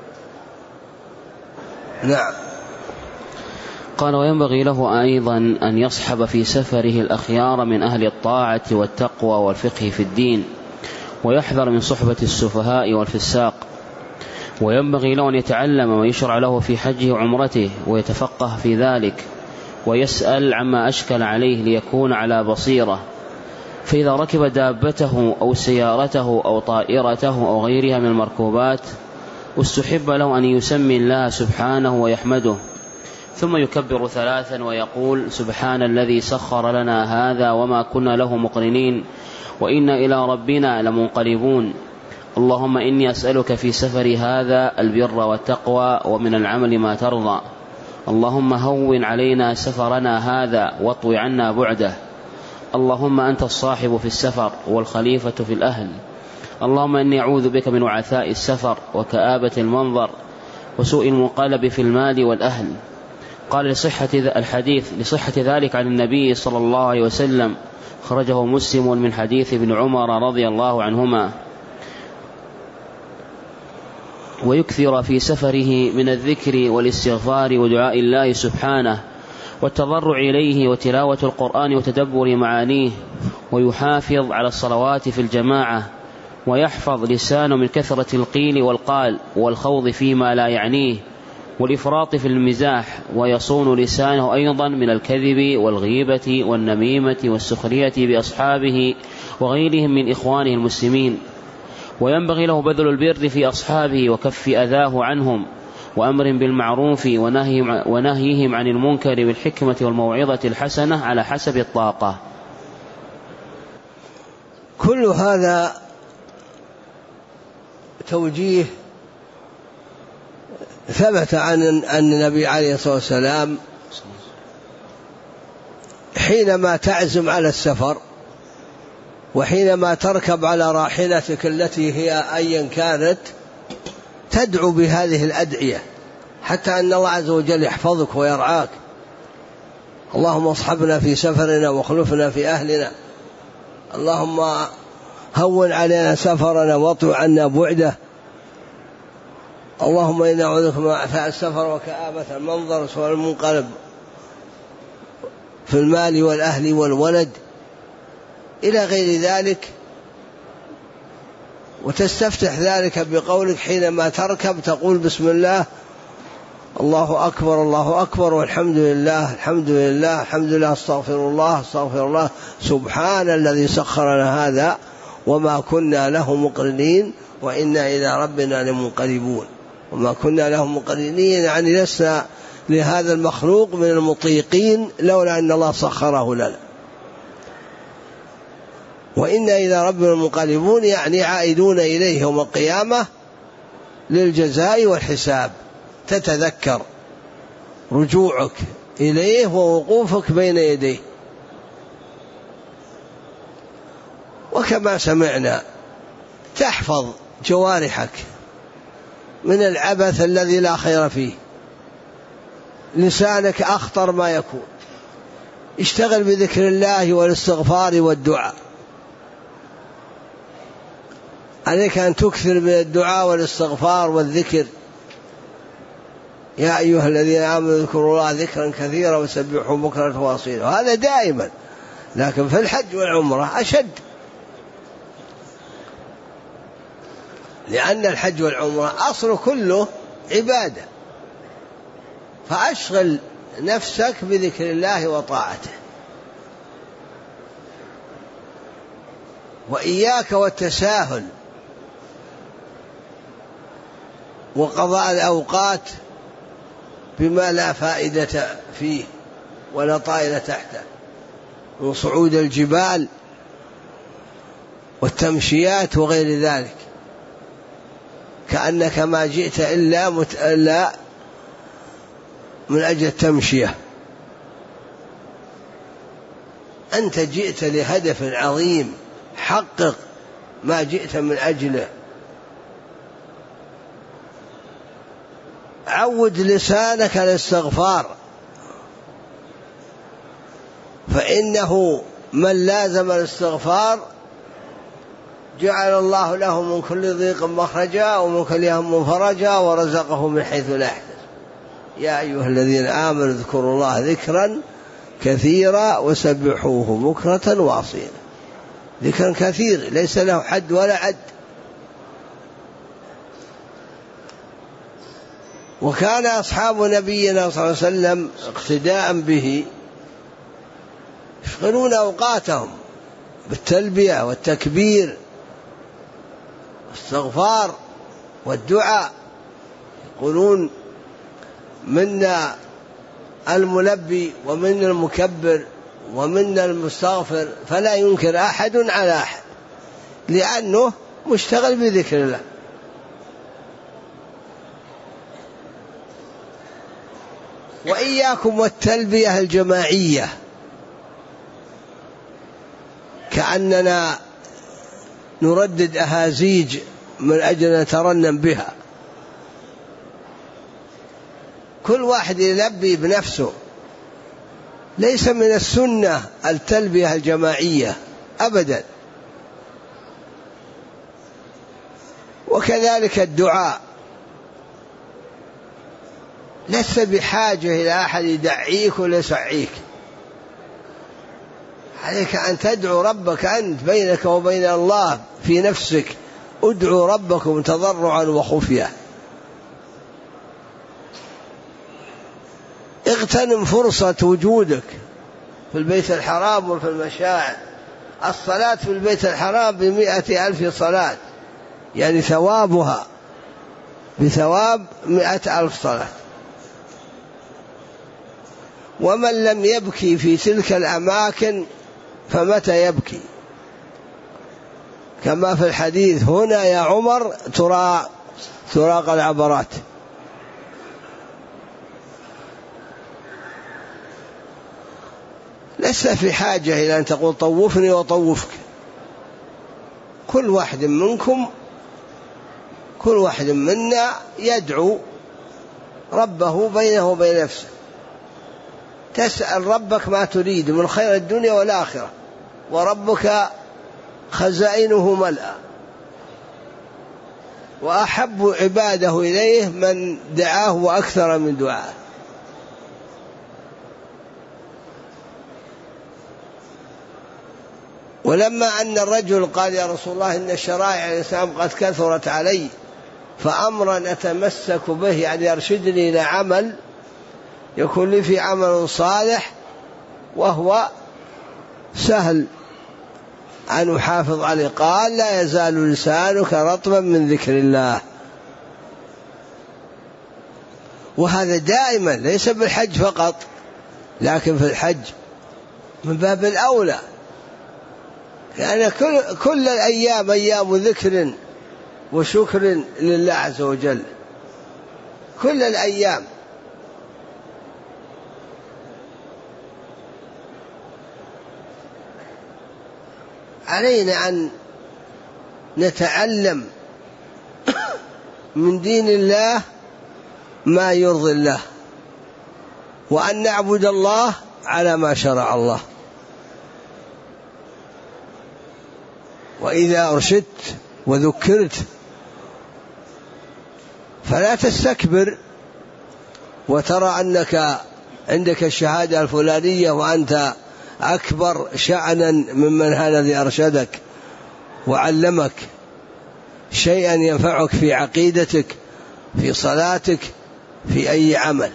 Speaker 1: نعم.
Speaker 2: قال: وينبغي له أيضا أن يصحب في سفره الأخيار من أهل الطاعة والتقوى والفقه في الدين، ويحذر من صحبة السفهاء والفساق. وينبغي له أن يتعلم ما يشرع له في حجه وعمرته ويتفقه في ذلك، ويسأل عما أشكل عليه ليكون على بصيرة. فإذا ركب دابته أو سيارته أو طائرته أو غيرها من المركوبات استحب له أن يسمي الله سبحانه ويحمده، ثم يكبر ثلاثا ويقول: سبحان الذي سخر لنا هذا وما كنا له مقرنين وإنا إلى ربنا لمنقلبون. اللهم إني أسألك في سفر هذا البر والتقوى ومن العمل ما ترضى. اللهم هون علينا سفرنا هذا واطوي عنا بعده. اللهم أنت الصاحب في السفر والخليفة في الأهل. اللهم إني أعوذ بك من وعثاء السفر وكآبة المنظر وسوء المنقلب في المال والأهل. قال لصحة الحديث لصحة ذلك عن النبي صلى الله عليه وسلم، خرجه مسلم من حديث ابن عمر رضي الله عنهما. ويكثر في سفره من الذكر والاستغفار ودعاء الله سبحانه والتضرع إليه وتلاوة القرآن وتدبر معانيه، ويحافظ على الصلوات في الجماعة، ويحفظ لسانه من كثرة القيل والقال والخوض فيما لا يعنيه، والإفراط في المزاح، ويصون لسانه أيضا من الكذب والغيبة والنميمة والسخرية بأصحابه وغيرهم من إخوانه المسلمين. وينبغي له بذل البر في أصحابه وكف أذاه عنهم، وأمر بالمعروف ونهيهم عن المنكر بالحكمة والموعظة الحسنة على حسب الطاقة.
Speaker 1: كل هذا توجيه ثبت عن النبي عليه الصلاة والسلام حينما تعزم على السفر، وحينما تركب على راحلتك التي هي أيا كانت تدعو بهذه الأدعية، حتى أن الله عز وجل يحفظك ويرعاك. اللهم اصحبنا في سفرنا واخلفنا في أهلنا، اللهم هون علينا سفرنا واطوي عنا بعده، اللهم إنا نعوذ بك من وعثاء السفر وكآبة المنظر وسوء المنقلب في المال والأهل والولد إلى غير ذلك. وتستفتح ذلك بقولك حينما تركب تقول بسم الله، الله أكبر الله أكبر والحمد لله الحمد لله الحمد لله استغفر الله استغفر الله سبحان الذي سخر لنا هذا وما كنا له مقرنين وإنا إلى ربنا لمنقلبون. وما كنا له مقرنين يعني لسنا لهذا المخلوق من المطيقين لولا أن الله سخره لنا. وإنا إلى ربنا منقلبون يعني عائدون إليه يوم القيامة للجزاء والحساب. تتذكر رجوعك إليه ووقوفك بين يديه. وكما سمعنا تحفظ جوارحك من العبث الذي لا خير فيه. لسانك أخطر ما يكون، اشتغل بذكر الله والاستغفار والدعاء. عليك أن تكثر من الدعاء والاستغفار والذكر. يا أيها الذين آمنوا اذكروا الله ذكرا كثيرا وسبحوا بكرة وأصيلا، وهذا دائما، لكن في الحج والعمرة أشد، لأن الحج والعمرة أصل كله عبادة، فأشغل نفسك بذكر الله وطاعته. وإياك والتساهل وقضاء الأوقات بما لا فائدة فيه ولا طائل تحته، من صعود الجبال والتمشيات وغير ذلك، كأنك ما جئت إلا, مت... إلا من أجل التمشية. أنت جئت لهدف عظيم، حقق ما جئت من أجله. عود لسانك الاستغفار، فإنه من لازم الاستغفار جعل الله له من كل ضيق مخرجا ومن كل هم فرجا ورزقه من حيث لا يحتسب. يا أيها الذين آمنوا اذكروا الله ذكرا كثيرا وسبحوه بكرة وأصيلا. ذكرا كثير ليس له حد ولا عد. وكان أصحاب نبينا صلى الله عليه وسلم اقتداء به يشغلون أوقاتهم بالتلبية والتكبير والاستغفار والدعاء. يقولون منا الملبي ومنا المكبر ومنا المستغفر، فلا ينكر أحد على أحد لأنه مشتغل بذكر الله. وإياكم والتلبية الجماعية، كأننا نردد أهازيج من أجل نترنم بها. كل واحد يلبي بنفسه، ليس من السنة التلبية الجماعية أبدا. وكذلك الدعاء، لست بحاجة إلى أحد يدعيك ولا يسعيك، عليك أن تدعو ربك أنت بينك وبين الله في نفسك. ادعوا ربكم تضرعا وخفية. اغتنم فرصة وجودك في البيت الحرام وفي المشاعر. الصلاة في البيت الحرام بمئة ألف صلاة، يعني ثوابها بثواب مئة ألف صلاة. ومن لم يبكي في تلك الأماكن فمتى يبكي؟ كما في الحديث: هنا يا عمر ترى تراق العبرات. لست في حاجة إلى أن تقول طوفني وطوفك. كل واحد منكم كل واحد منا يدعو ربه بينه وبين نفسه. تسأل ربك ما تريد من خير الدنيا والآخرة، وربك خزائنه ملأ، وأحب عباده إليه من دعاه وأكثر من دعاه. ولما أن الرجل قال: يا رسول الله، إن شرائع الإسلام قد كثرت علي، فأمرا أتمسك به، يعني يرشدني إلى عمل يكون لي في عمل صالح وهو سهل أن أحافظ عليه. قال: لا يزال لسانك رطبا من ذكر الله. وهذا دائما، ليس بالحج فقط، لكن في الحج من باب الأولى، يعني كل, كل الأيام أيام ذكر وشكر لله عز وجل، كل الأيام. علينا أن نتعلم من دين الله ما يرضي الله، وأن نعبد الله على ما شرع الله. وإذا أرشدت وذكرت فلا تستكبر وترى أنك عندك الشهادة الفلانية وأنت أكبر شأنا ممن هذا الذي أرشدك وعلمك شيئا ينفعك في عقيدتك، في صلاتك، في أي عمل.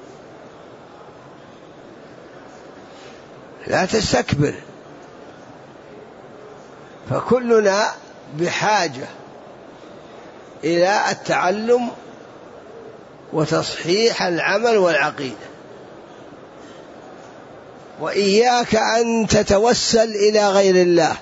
Speaker 1: لا تستكبر. فكلنا بحاجة إلى التعلم وتصحيح العمل والعقيدة. وإياك أن تتوسل إلى غير الله،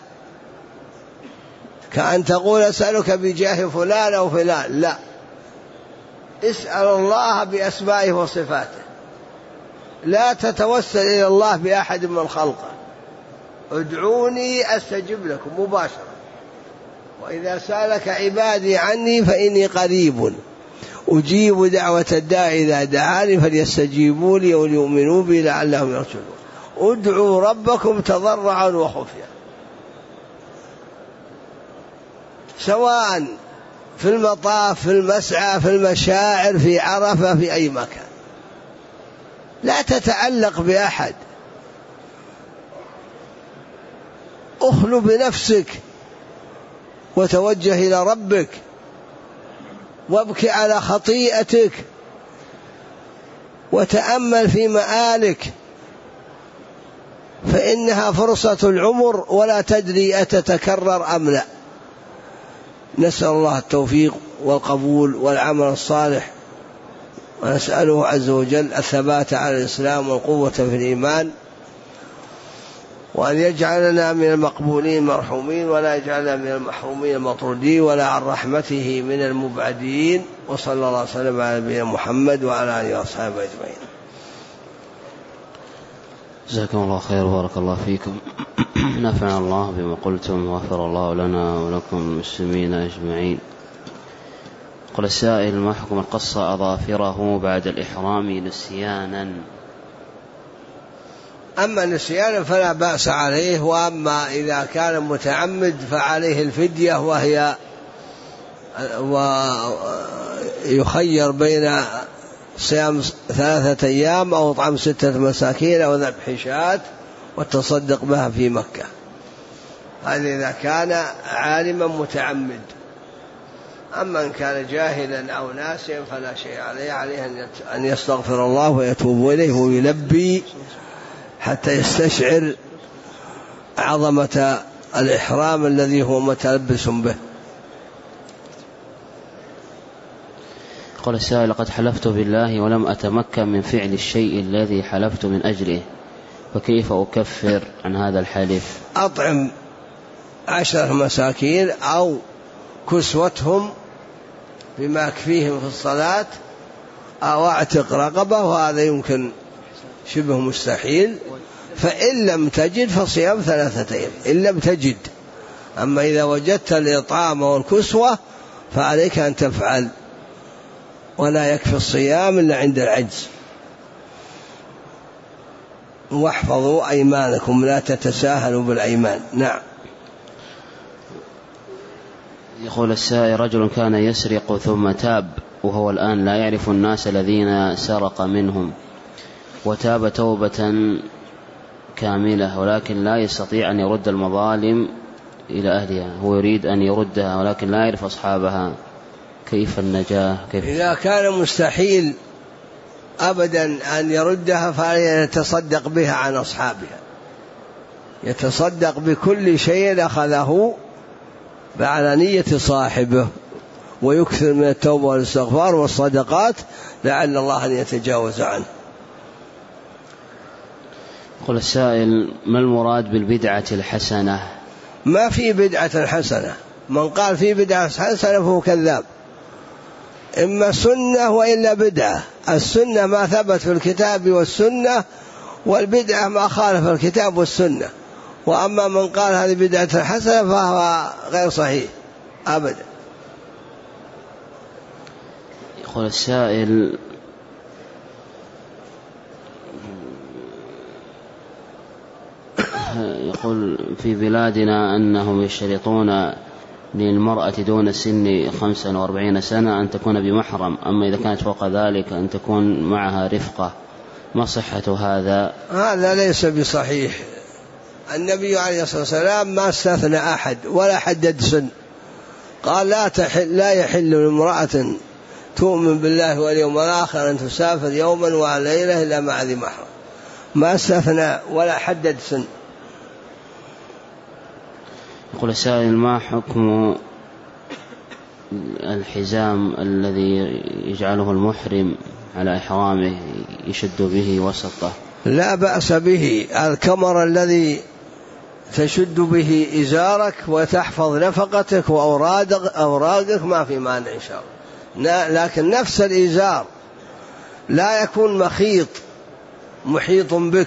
Speaker 1: كأن تقول: أسألك بجاه فلان أو فلان. لا، اسأل الله بأسمائه وصفاته. لا تتوسل إلى الله بأحد من خلقه. ادعوني أستجب لكم مباشرة. وإذا سألك عبادي عني فإني قريب أجيب دعوة الداعي إذا دعاني فليستجيبوا لي وليؤمنوا بي لعلهم يرشدون. ادعوا ربكم تضرعا وخفيا، سواء في المطاف، في المسعى، في المشاعر، في عرفة، في أي مكان. لا تتعلق بأحد. اخلو بنفسك وتوجه إلى ربك وابكي على خطيئتك وتأمل في مآلك، فإنها فرصة العمر ولا تدري أتتكرر أم لا. نسأل الله التوفيق والقبول والعمل الصالح، ونسأله عز وجل الثبات على الإسلام والقوة في الإيمان، وأن يجعلنا من المقبولين المرحومين، ولا يجعلنا من المحرومين المطرودين، ولا عن رحمته من المبعدين. وصلى الله وسلم على نبينا محمد وعلى آله وأصحابه أجمعين.
Speaker 2: جزاكم الله خير وبارك الله فيكم. نفعنا الله بما قلتم وغفر الله لنا ولكم المسلمين أجمعين. قال السائل: ما حكم القص أظافره بعد الإحرام نسيانا؟
Speaker 1: أما نسيانا فلا بأس عليه، وأما إذا كان متعمد فعليه الفدية، وهي ويخير بين صيام ثلاثة أيام أو طعام ستة مساكين أو ذبح شاة والتصدق بها في مكة. هذا إذا كان عالما متعمد. أما إن كان جاهلا أو ناسيا فلا شيء عليه عليه أن يستغفر الله ويتوب إليه ويلبي حتى يستشعر عظمة الإحرام الذي هو متلبس به.
Speaker 2: قال السائل: لقد حلفت بالله ولم أتمكن من فعل الشيء الذي حلفت من أجله، فكيف أكفر عن هذا الحلف؟
Speaker 1: أطعم عشرة مساكين أو كسوتهم بما يكفيهم في الصلاة أو أعتق رقبة، وهذا يمكن شبه مستحيل. فإن لم تجد فصيام ثلاثة أيام إن لم تجد. أما إذا وجدت الإطعام والكسوة فعليك أن تفعل، ولا يكفي الصيام إلا عند العجز. واحفظوا أيمانكم لا تتساهلوا بالأيمان. نعم.
Speaker 2: يقول السائل: رجل كان يسرق ثم تاب، وهو الآن لا يعرف الناس الذين سرق منهم، وتاب توبة كاملة، ولكن لا يستطيع أن يرد المظالم إلى أهلها. هو يريد أن يردها ولكن لا يعرف أصحابها، كيف النجاة؟ كيف؟
Speaker 1: إذا كان مستحيل أبدا أن يردها فليتصدق بها عن أصحابها، يتصدق بكل شيء أخذه على نية صاحبه، ويكثر من التوبة والاستغفار والصدقات لعل الله أن يتجاوز عنه.
Speaker 2: يقول السائل: ما المراد بالبدعة الحسنة؟
Speaker 1: ما في بدعة حسنة، من قال في بدعة حسنة فهو كذاب. إما سنة وإلا بدعة. السنة ما ثبت في الكتاب والسنة، والبدعة ما خالف الكتاب والسنة. وأما من قال هذه بدعة حسنة فهو غير صحيح أبدا.
Speaker 2: يقول السائل: يقول في بلادنا أنهم يشترطون للمرأة دون سن خمسة وأربعين سنة أن تكون بمحرم، أما إذا كانت فوق ذلك أن تكون معها رفقة، ما صحة هذا؟
Speaker 1: هذا ليس بصحيح. النبي عليه الصلاة والسلام ما استثنى أحد ولا حدد سن، قال لا تحل لا يحل لامرأة تؤمن بالله واليوم الآخر أن تسافر يوما وليلة إلا مع ذي محرم، ما استثنى ولا حدد سن.
Speaker 2: يقول السائل: ما حكم الحزام الذي يجعله المحرم على إحرامه يشد به وسطه؟
Speaker 1: لا بأس به. الكمر الذي تشد به إزارك وتحفظ نفقتك وأوراقك ما في مانع إن شاء الله، لكن نفس الإزار لا يكون مخيط محيط بك.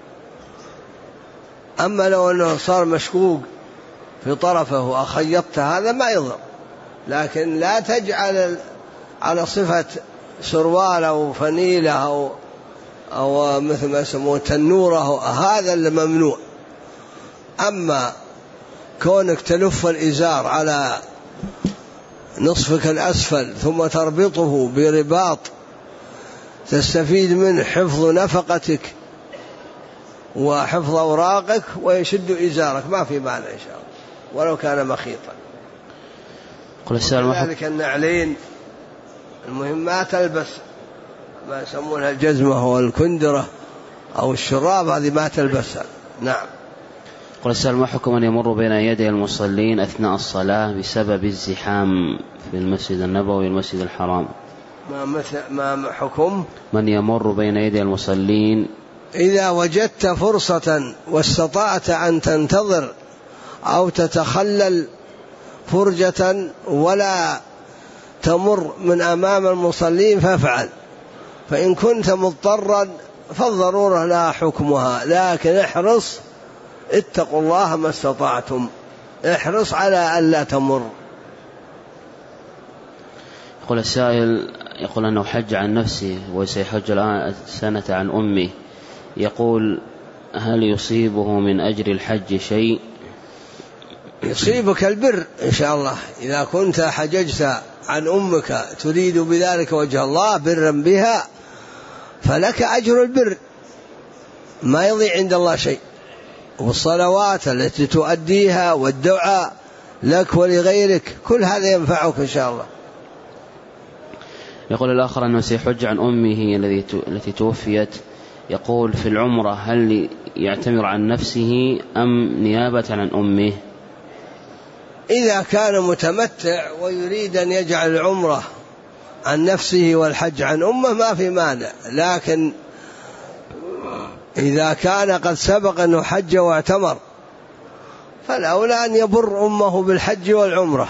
Speaker 1: أما لو أنه صار مشكوك في طرفه وأخيطت هذا ما يضر، لكن لا تجعل على صفة سروال أو فنيلة أو, أو مثل ما يسموه تنورة، هذا اللي ممنوع. أما كونك تلف الإزار على نصفك الأسفل ثم تربطه برباط تستفيد منه حفظ نفقتك وحفظ أوراقك ويشد إزارك ما في معنى إن شاء الله ولو كان مخيطا. ذلك النعلين المهم ما تلبس ما يسمونها الجزمة والكندرة أو الشراب، هذه ما تلبسها. نعم.
Speaker 2: قل السائل: ما حكم من يمر بين يدي المصلين أثناء الصلاة بسبب الزحام في المسجد النبوي والمسجد الحرام؟
Speaker 1: ما, مثل ما حكم
Speaker 2: من يمر بين يدي المصلين؟
Speaker 1: إذا وجدت فرصة واستطعت أن تنتظر أو تتخلل فرجة ولا تمر من أمام المصلين فافعل، فإن كنت مضطرا فالضرورة لا حكمها، لكن احرص، اتقوا الله ما استطعتم، احرص على ألا تمر.
Speaker 2: يقول السائل: يقول أنه حج عن نفسه وسيحج الآن سنة عن أمه، يقول: هل يصيبه من أجر الحج شيء؟
Speaker 1: يصيبك البر إن شاء الله إذا كنت حججت عن أمك تريد بذلك وجه الله برا بها، فلك أجر البر ما يضيع عند الله شيء، والصلوات التي تؤديها والدعاء لك ولغيرك، كل هذا ينفعك إن شاء الله.
Speaker 2: يقول الآخر أنه سيحج عن أمه التي توفيت، يقول في العمرة هل يعتمر عن نفسه أم نيابة عن أمه؟
Speaker 1: إذا كان متمتع ويريد أن يجعل العمرة عن نفسه والحج عن أمه ما في مانع، لكن إذا كان قد سبق أنه حج واعتمر فالأولى أن يبر أمه بالحج والعمرة،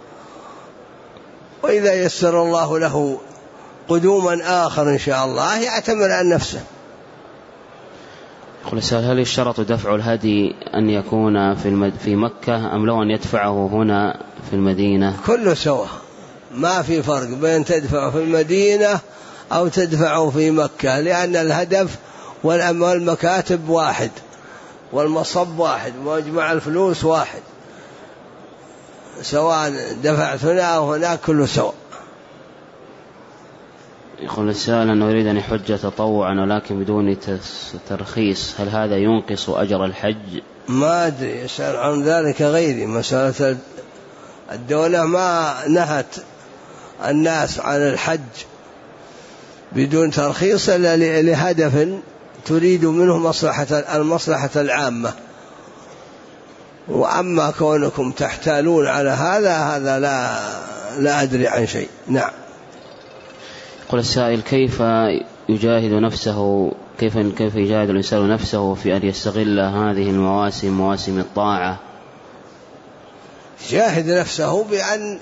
Speaker 1: وإذا يسر الله له قدوما آخر إن شاء الله يعتمر عن نفسه.
Speaker 2: يقول السائل هل يشترط دفع الهدي أن يكون في, المد... في مكة أم لو أن يدفعه هنا في المدينة؟
Speaker 1: كله سوا، ما في فرق بين تدفع في المدينة أو تدفعه في مكة، لأن الهدف والمكاتب واحد والمصب واحد ومجمع الفلوس واحد، سواء دفعت هنا أو هناك كله سوا.
Speaker 2: يقول السائل أنه يريد أن يحج تطوعا ولكن بدون ترخيص، هل هذا ينقص أجر الحج؟
Speaker 1: ما أدري، يسأل عن ذلك غيري. مسألة الدولة ما نهت الناس عن الحج بدون ترخيص إلا لهدف تريد منه مصلحة المصلحة العامة، وأما كونكم تحتالون على هذا هذا لا لا أدري عن شيء. نعم.
Speaker 2: يقول السائل كيف يجاهد نفسه كيف كيف يجاهد الإنسان نفسه في أن يستغل هذه المواسم مواسم الطاعة؟
Speaker 1: يجاهد نفسه بأن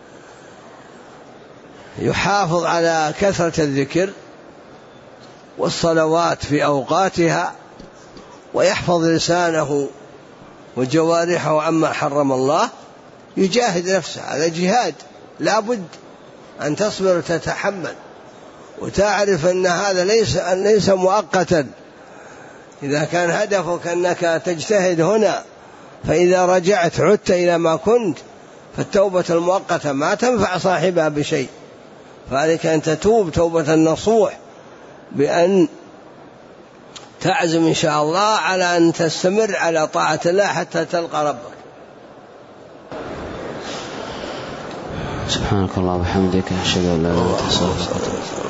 Speaker 1: يحافظ على كثرة الذكر والصلوات في أوقاتها، ويحفظ لسانه وجوارحه عما حرم الله. يجاهد نفسه، هذا جهاد، لا بد أن تصبر وتتحمل وتعرف أن هذا ليس ليس مؤقتا. إذا كان هدفك أنك تجتهد هنا فإذا رجعت عدت إلى ما كنت، فالتوبة المؤقتة ما تنفع صاحبها بشيء، فعليك أن تتوب توبة النصوح بأن تعزم إن شاء الله على أن تستمر على طاعة الله حتى تلقى ربك.
Speaker 2: سبحانك اللهم وبحمدك أشهد أن لا إله إلا أنت أستغفرك.